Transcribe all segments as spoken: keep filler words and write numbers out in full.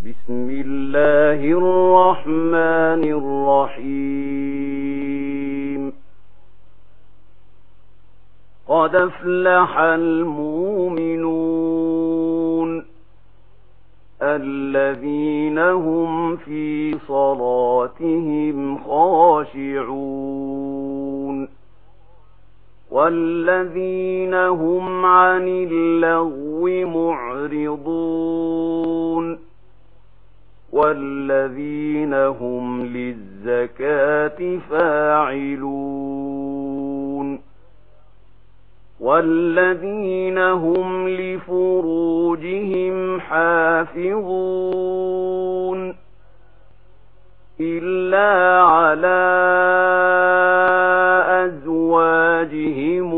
بسم الله الرحمن الرحيم قد أفلح المؤمنون الذين هم في صلاتهم خاشعون والذين هم عن اللغو معرضون والذين هم للزكاة فاعلون والذين هم لفروجهم حافظون إلا على أزواجهم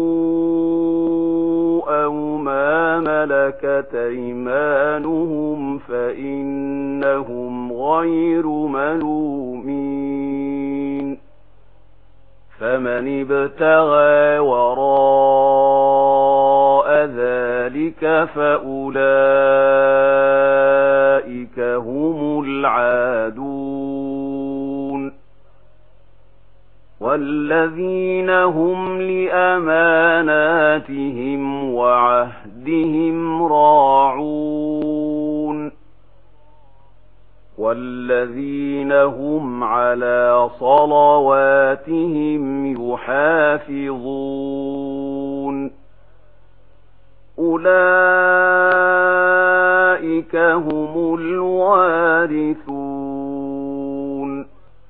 أو ما ملكت أيمانهم فإنهم غير ملومين فمن ابتغى وراء ذلك فأولئك هم العادون والذين هم لأماناتهم وعهدهم راعون والذين هم على صلواتهم يحافظون أولئك هم الوارثون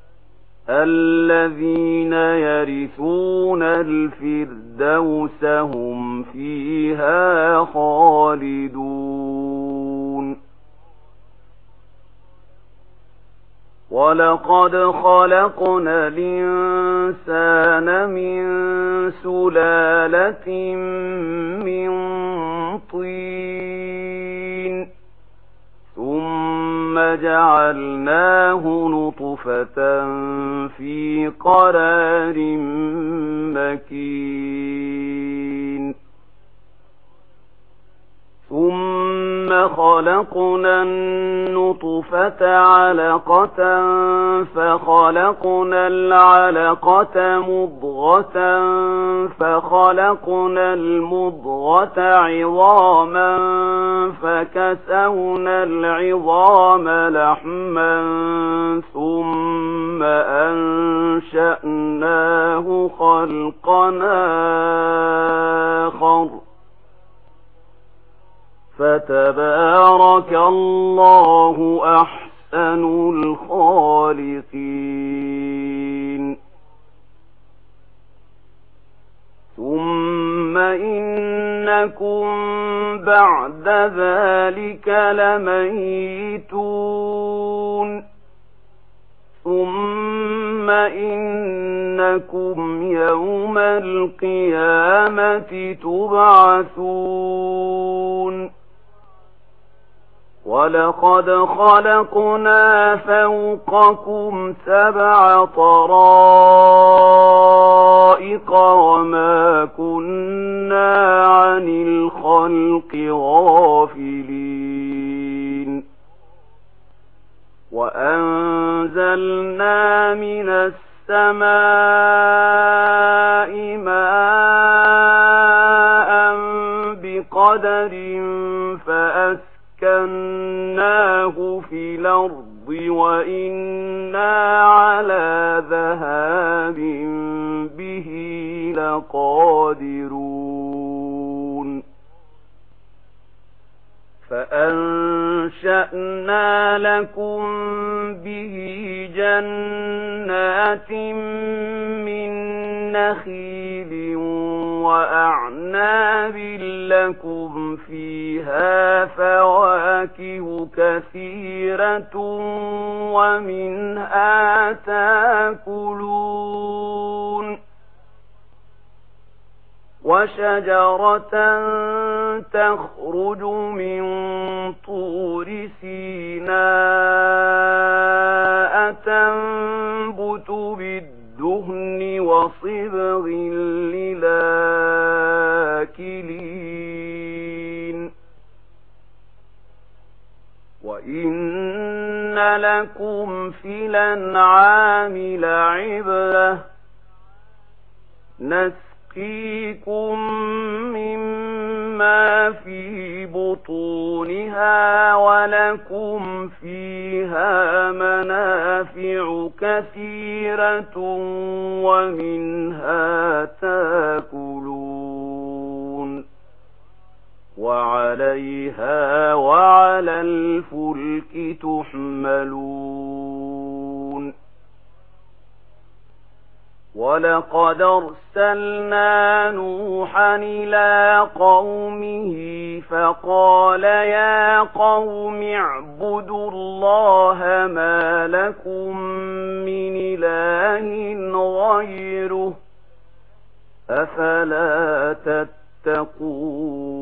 الذين يرثون الفردوس هم فيها خالدون ولقد خلقنا الإنسان من سلالة من طين ثم جعلناه نطفة في قرار مكين ثم خلقنا النطفة علقة فخلقنا العلقة مضغة فخلقنا المضغة عظاما فكسونا العظام لحما ثم أنشأناه خلقا آخر فتبارك الله أحسن الخالقين ثم إنكم بعد ذلك لميتون ثم إنكم يوم القيامة تبعثون ولقد خلقنا فوقكم سبع طرائق وما كنا عن الخلق غافلين وأنزلنا من السماء ماء بقدر فأسكناه في الأرض وإنا على ذهاب به لقادرون فأنشأنا لكم به جنات من نخيل وأعناب لكم فيها فواكه كثيرة ومنها تأكلون وشجرة تخرج من طور سيناء تنبت بالدهن وصبغ للآكلين وَإِنَّ لَكُمْ فِي الْأَنْعَامِ لَعِبْرَةً نَسْقِيكُم مِّمَّا فِي بُطُونِهَا وَلَكُمْ فِيهَا مَنَافِعُ كَثِيرَةٌ وَمِنْهَا تَأْكُلُونَ وَعَلَيْهَا وَعَلَى الْفُلْكِ تُحْمَلُونَ وَلَقَدْ أَرْسَلْنَا نُوحًا إِلَى قَوْمِهِ فَقَالَ يَا قَوْمِ اعْبُدُوا اللَّهَ مَا لَكُمْ مِنْ إِلَٰهٍ غَيْرُهُ أَفَلَا تَتَّقُونَ